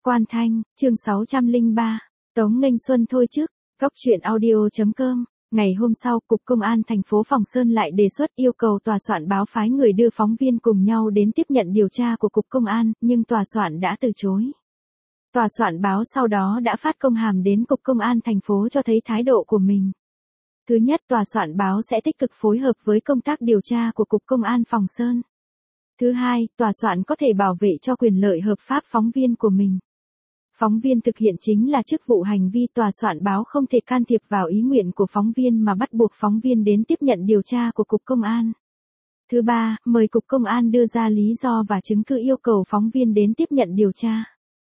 Quan Thanh, chương 603, Tống Nghênh Xuân thôi chức, Góc truyện audio.com. Ngày hôm sau, Cục Công an thành phố Phòng Sơn lại đề xuất yêu cầu tòa soạn báo phái người đưa phóng viên cùng nhau đến tiếp nhận điều tra của Cục Công an, nhưng tòa soạn đã từ chối. Tòa soạn báo sau đó đã phát công hàm đến Cục Công an thành phố cho thấy thái độ của mình. Thứ nhất, tòa soạn báo sẽ tích cực phối hợp với công tác điều tra của Cục Công an Phòng Sơn. Thứ hai, tòa soạn có thể bảo vệ cho quyền lợi hợp pháp phóng viên của mình. Phóng viên thực hiện chính là chức vụ hành vi, tòa soạn báo không thể can thiệp vào ý nguyện của phóng viên mà bắt buộc phóng viên đến tiếp nhận điều tra của Cục Công an. Thứ ba, mời Cục Công an đưa ra lý do và chứng cứ yêu cầu phóng viên đến tiếp nhận điều tra.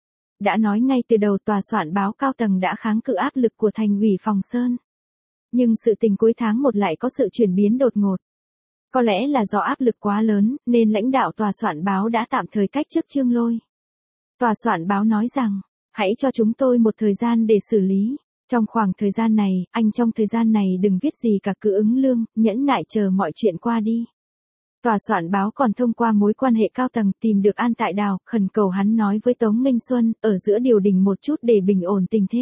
Đã nói ngay từ đầu, tòa soạn báo cao tầng đã kháng cự áp lực của Thành ủy Phòng Sơn. Nhưng sự tình cuối tháng 1 lại có sự chuyển biến đột ngột. Có lẽ là do áp lực quá lớn, nên lãnh đạo tòa soạn báo đã tạm thời cách chức Trương Lôi. Tòa soạn báo nói rằng, hãy cho chúng tôi một thời gian để xử lý. Trong khoảng thời gian này, anh trong thời gian này đừng viết gì cả, cứ ứng lương, nhẫn nại chờ mọi chuyện qua đi. Tòa soạn báo còn thông qua mối quan hệ cao tầng tìm được An Tại Đào, khẩn cầu hắn nói với Tống Nghênh Xuân, ở giữa điều đình một chút để bình ổn tình thế.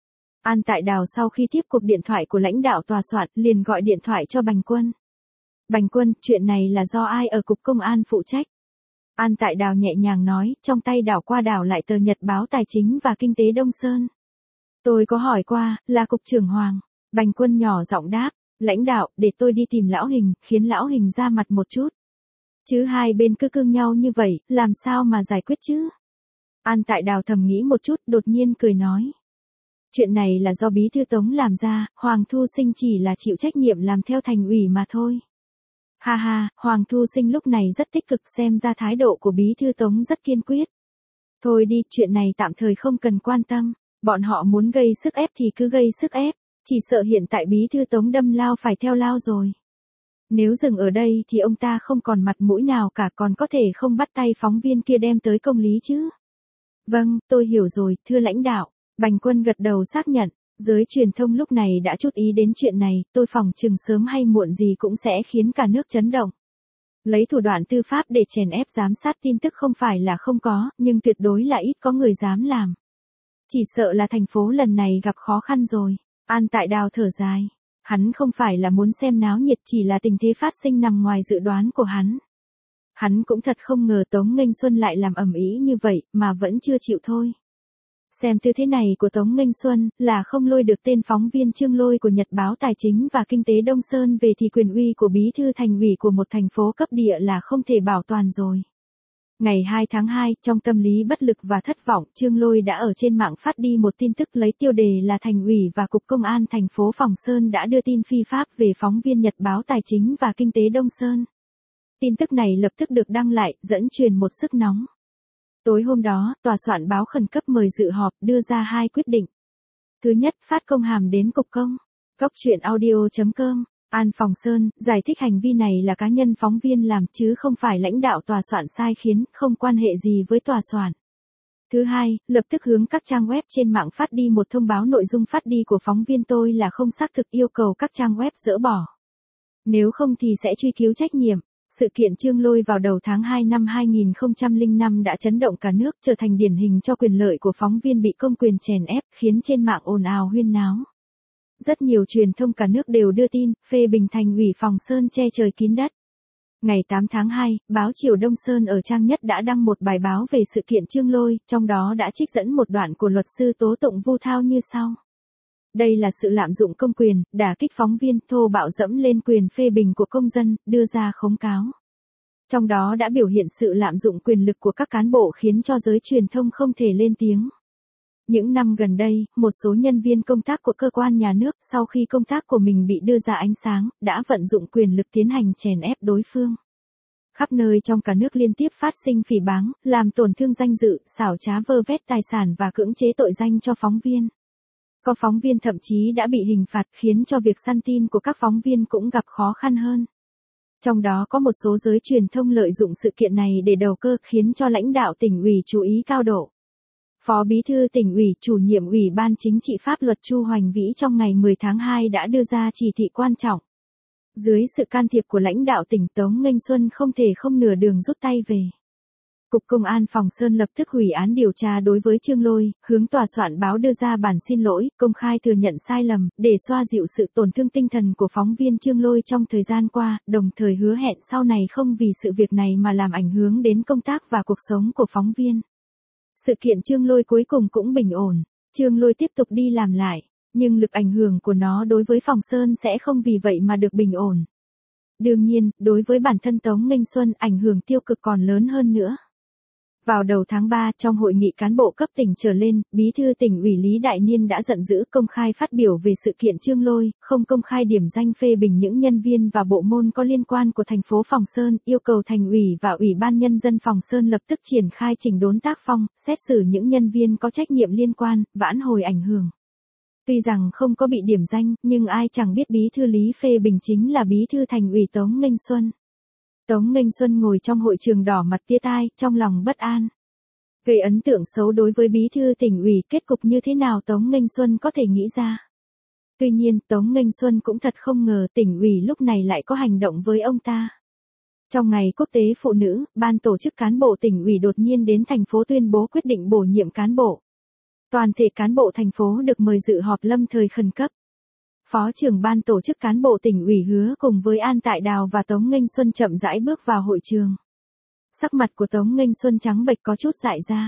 An Tại Đào sau khi tiếp cuộc điện thoại của lãnh đạo tòa soạn, liền gọi điện thoại cho Bành Quân. Bành Quân, chuyện này là do ai ở Cục Công an phụ trách? An Tại Đào nhẹ nhàng nói, trong tay đảo qua đảo lại tờ Nhật báo Tài chính và Kinh tế Đông Sơn. Tôi có hỏi qua, là Cục trưởng Hoàng. Bành Quân nhỏ giọng đáp, lãnh đạo, để tôi đi tìm Lão Hình, khiến Lão Hình ra mặt một chút. Chứ hai bên cứ cương nhau như vậy, làm sao mà giải quyết chứ? An Tại Đào thầm nghĩ một chút, đột nhiên cười nói. Chuyện này là do Bí thư Tống làm ra, Hoàng Thu Sinh chỉ là chịu trách nhiệm làm theo thành ủy mà thôi. Ha ha, Hoàng Thu Sinh lúc này rất tích cực, xem ra thái độ của Bí thư Tống rất kiên quyết. Thôi đi, chuyện này tạm thời không cần quan tâm, bọn họ muốn gây sức ép thì cứ gây sức ép, chỉ sợ hiện tại Bí thư Tống đâm lao phải theo lao rồi. Nếu dừng ở đây thì ông ta không còn mặt mũi nào cả, còn có thể không bắt tay phóng viên kia đem tới công lý chứ. Vâng, tôi hiểu rồi, thưa lãnh đạo. Bành Quân gật đầu xác nhận. Giới truyền thông lúc này đã chú ý đến chuyện này, tôi phỏng chừng sớm hay muộn gì cũng sẽ khiến cả nước chấn động. Lấy thủ đoạn tư pháp để chèn ép giám sát tin tức không phải là không có, nhưng tuyệt đối là ít có người dám làm. Chỉ sợ là thành phố lần này gặp khó khăn rồi. An Tại Đào thở dài. Hắn không phải là muốn xem náo nhiệt, chỉ là tình thế phát sinh nằm ngoài dự đoán của hắn. Hắn cũng thật không ngờ Tống Nghênh Xuân lại làm ầm ĩ như vậy, mà vẫn chưa chịu thôi. Xem tư thế này của Tống Nghênh Xuân, là không lôi được tên phóng viên Trương Lôi của Nhật báo Tài chính và Kinh tế Đông Sơn về thì quyền uy của bí thư thành ủy của một thành phố cấp địa là không thể bảo toàn rồi. Ngày 2 tháng 2, trong tâm lý bất lực và thất vọng, Trương Lôi đã ở trên mạng phát đi một tin tức lấy tiêu đề là Thành ủy và Cục Công an thành phố Phòng Sơn đã đưa tin phi pháp về phóng viên Nhật báo Tài chính và Kinh tế Đông Sơn. Tin tức này lập tức được đăng lại, dẫn truyền một sức nóng. Tối hôm đó, tòa soạn báo khẩn cấp mời dự họp, đưa ra 2 quyết định. Thứ nhất, phát công hàm đến Cục Công. Góc truyện audio.com. An Phòng Sơn, giải thích hành vi này là cá nhân phóng viên làm chứ không phải lãnh đạo tòa soạn sai khiến, không quan hệ gì với tòa soạn. Thứ hai, lập tức hướng các trang web trên mạng phát đi một thông báo nội dung phát đi của phóng viên tôi là không xác thực, yêu cầu các trang web dỡ bỏ. Nếu không thì sẽ truy cứu trách nhiệm. Sự kiện Trương Lôi vào đầu tháng 2 năm 2005 đã chấn động cả nước, trở thành điển hình cho quyền lợi của phóng viên bị công quyền chèn ép, khiến trên mạng ồn ào huyên náo. Rất nhiều truyền thông cả nước đều đưa tin, phê bình Thành ủy Phòng Sơn che trời kín đất. Ngày 8 tháng 2, báo Chiều Đông Sơn ở trang nhất đã đăng một bài báo về sự kiện Trương Lôi, trong đó đã trích dẫn một đoạn của luật sư tố tụng Vu Thao như sau. Đây là sự lạm dụng công quyền, đả kích phóng viên, thô bạo dẫm lên quyền phê bình của công dân, đưa ra khống cáo. Trong đó đã biểu hiện sự lạm dụng quyền lực của các cán bộ khiến cho giới truyền thông không thể lên tiếng. Những năm gần đây, một số nhân viên công tác của cơ quan nhà nước sau khi công tác của mình bị đưa ra ánh sáng, đã vận dụng quyền lực tiến hành chèn ép đối phương. Khắp nơi trong cả nước liên tiếp phát sinh phỉ báng, làm tổn thương danh dự, xảo trá vơ vét tài sản và cưỡng chế tội danh cho phóng viên. Có phóng viên thậm chí đã bị hình phạt, khiến cho việc săn tin của các phóng viên cũng gặp khó khăn hơn. Trong đó có một số giới truyền thông lợi dụng sự kiện này để đầu cơ, khiến cho lãnh đạo tỉnh ủy chú ý cao độ. Phó Bí thư Tỉnh ủy, chủ nhiệm Ủy ban Chính trị Pháp luật Chu Hoành Vĩ trong ngày 10 tháng 2 đã đưa ra chỉ thị quan trọng. Dưới sự can thiệp của lãnh đạo tỉnh, Tống Nghênh Xuân không thể không nửa đường rút tay về. Cục Công an Phòng Sơn lập tức hủy án điều tra đối với Trương Lôi, hướng tòa soạn báo đưa ra bản xin lỗi, công khai thừa nhận sai lầm, để xoa dịu sự tổn thương tinh thần của phóng viên Trương Lôi trong thời gian qua, đồng thời hứa hẹn sau này không vì sự việc này mà làm ảnh hưởng đến công tác và cuộc sống của phóng viên. Sự kiện Trương Lôi cuối cùng cũng bình ổn, Trương Lôi tiếp tục đi làm lại, nhưng lực ảnh hưởng của nó đối với Phòng Sơn sẽ không vì vậy mà được bình ổn. Đương nhiên, đối với bản thân Tống Nghênh Xuân ảnh hưởng tiêu cực còn lớn hơn nữa. Vào đầu tháng 3, trong hội nghị cán bộ cấp tỉnh trở lên, Bí thư tỉnh ủy Lý Đại Niên đã giận dữ công khai phát biểu về sự kiện Trương Lôi, không công khai điểm danh phê bình những nhân viên và bộ môn có liên quan của thành phố Phòng Sơn, yêu cầu Thành ủy và Ủy ban Nhân dân Phòng Sơn lập tức triển khai chỉnh đốn tác phong, xét xử những nhân viên có trách nhiệm liên quan, vãn hồi ảnh hưởng. Tuy rằng không có bị điểm danh, nhưng ai chẳng biết Bí thư Lý phê bình chính là Bí thư Thành ủy Tống Nghênh Xuân. Tống Nghênh Xuân ngồi trong hội trường đỏ mặt tía tai, trong lòng bất an. Gây ấn tượng xấu đối với Bí thư tỉnh ủy, kết cục như thế nào Tống Nghênh Xuân có thể nghĩ ra. Tuy nhiên, Tống Nghênh Xuân cũng thật không ngờ tỉnh ủy lúc này lại có hành động với ông ta. Trong ngày quốc tế phụ nữ, ban tổ chức cán bộ tỉnh ủy đột nhiên đến thành phố tuyên bố quyết định bổ nhiệm cán bộ. Toàn thể cán bộ thành phố được mời dự họp lâm thời khẩn cấp. Phó trưởng ban tổ chức cán bộ tỉnh ủy Hứa cùng với An Tại Đào và Tống Nghênh Xuân chậm rãi bước vào hội trường. Sắc mặt của Tống Nghênh Xuân trắng bệch có chút dại ra.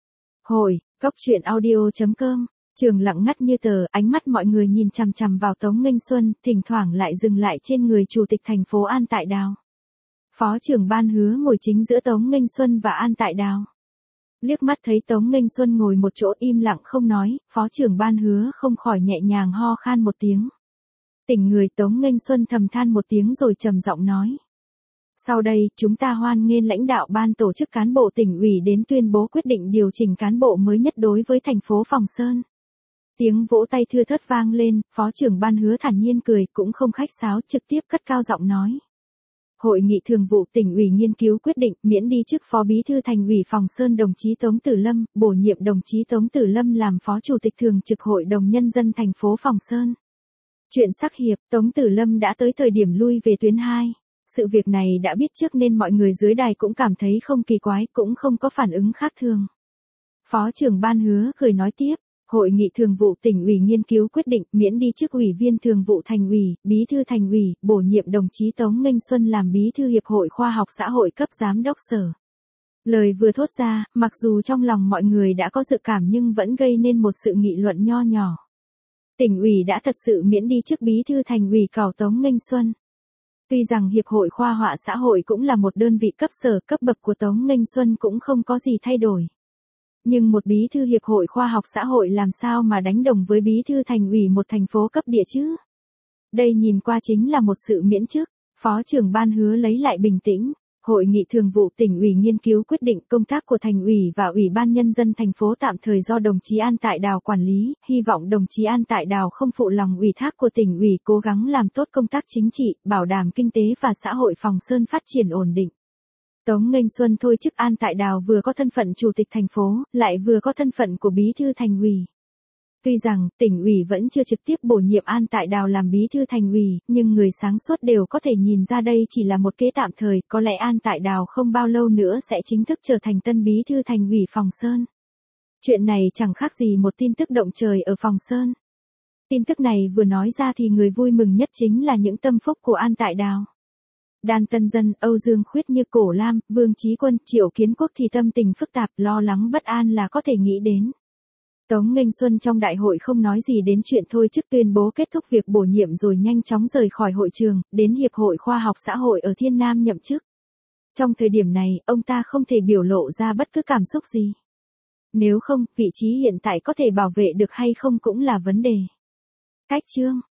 Hội, góc truyện audio.com, trường lặng ngắt như tờ, ánh mắt mọi người nhìn chằm chằm vào Tống Nghênh Xuân, thỉnh thoảng lại dừng lại trên người chủ tịch thành phố An Tại Đào. Phó trưởng ban Hứa ngồi chính giữa Tống Nghênh Xuân và An Tại Đào. Liếc mắt thấy Tống Nghênh Xuân ngồi một chỗ im lặng không nói, phó trưởng ban Hứa không khỏi nhẹ nhàng ho khan một tiếng. Tỉnh người Tống Nghênh Xuân thầm than một tiếng rồi trầm giọng nói. Sau đây, chúng ta hoan nghênh lãnh đạo ban tổ chức cán bộ tỉnh ủy đến tuyên bố quyết định điều chỉnh cán bộ mới nhất đối với thành phố Phòng Sơn. Tiếng vỗ tay thưa thớt vang lên, phó trưởng ban Hứa thản nhiên cười, cũng không khách sáo, trực tiếp cất cao giọng nói. Hội nghị thường vụ tỉnh ủy nghiên cứu quyết định miễn đi chức phó bí thư thành ủy Phòng Sơn đồng chí Tống Tử Lâm, bổ nhiệm đồng chí Tống Tử Lâm làm phó chủ tịch thường trực Hội đồng Nhân dân thành phố Phòng Sơn. Chuyện sắc hiệp, Tống Tử Lâm đã tới thời điểm lui về tuyến 2. Sự việc này đã biết trước nên mọi người dưới đài cũng cảm thấy không kỳ quái, cũng không có phản ứng khác thường. Phó trưởng ban Hứa cười nói tiếp. Hội nghị thường vụ tỉnh ủy nghiên cứu quyết định miễn đi chức ủy viên thường vụ thành ủy, bí thư thành ủy, bổ nhiệm đồng chí Tống Nghênh Xuân làm bí thư Hiệp hội Khoa học Xã hội cấp giám đốc sở. Lời vừa thốt ra, mặc dù trong lòng mọi người đã có dự cảm nhưng vẫn gây nên một sự nghị luận nho nhỏ. Tỉnh ủy đã thật sự miễn đi chức bí thư thành ủy cảo Tống Nghênh Xuân. Tuy rằng Hiệp hội Khoa học Xã hội cũng là một đơn vị cấp sở, cấp bậc của Tống Nghênh Xuân cũng không có gì thay đổi. Nhưng một bí thư Hiệp hội Khoa học Xã hội làm sao mà đánh đồng với bí thư thành ủy một thành phố cấp địa chứ? Đây nhìn qua chính là một sự miễn chức. Phó trưởng ban Hứa lấy lại bình tĩnh. Hội nghị thường vụ tỉnh ủy nghiên cứu quyết định công tác của thành ủy và Ủy ban Nhân dân thành phố tạm thời do đồng chí An Tại Đào quản lý, hy vọng đồng chí An Tại Đào không phụ lòng ủy thác của tỉnh ủy, cố gắng làm tốt công tác chính trị, bảo đảm kinh tế và xã hội Phòng Sơn phát triển ổn định. Tống Nghênh Xuân thôi chức An Tại Đào vừa có thân phận chủ tịch thành phố, lại vừa có thân phận của bí thư thành ủy. Tuy rằng, tỉnh ủy vẫn chưa trực tiếp bổ nhiệm An Tại Đào làm bí thư thành ủy, nhưng người sáng suốt đều có thể nhìn ra đây chỉ là một kế tạm thời, có lẽ An Tại Đào không bao lâu nữa sẽ chính thức trở thành tân bí thư thành ủy Phòng Sơn. Chuyện này chẳng khác gì một tin tức động trời ở Phòng Sơn. Tin tức này vừa nói ra thì người vui mừng nhất chính là những tâm phúc của An Tại Đào. Đan Tân Dân, Âu Dương Khuyết như Cổ Lam, Vương Chí Quân, Triệu Kiến Quốc thì tâm tình phức tạp, lo lắng bất an là có thể nghĩ đến. Tống Nghênh Xuân trong đại hội không nói gì đến chuyện thôi chức, tuyên bố kết thúc việc bổ nhiệm rồi nhanh chóng rời khỏi hội trường, đến Hiệp hội Khoa học Xã hội ở Thiên Nam nhậm chức. Trong thời điểm này, ông ta không thể biểu lộ ra bất cứ cảm xúc gì. Nếu không, vị trí hiện tại có thể bảo vệ được hay không cũng là vấn đề. Cách chương